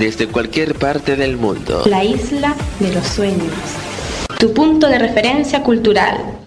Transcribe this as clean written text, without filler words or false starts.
desde cualquier parte del mundo. La isla de los sueños. Tu punto de referencia cultural.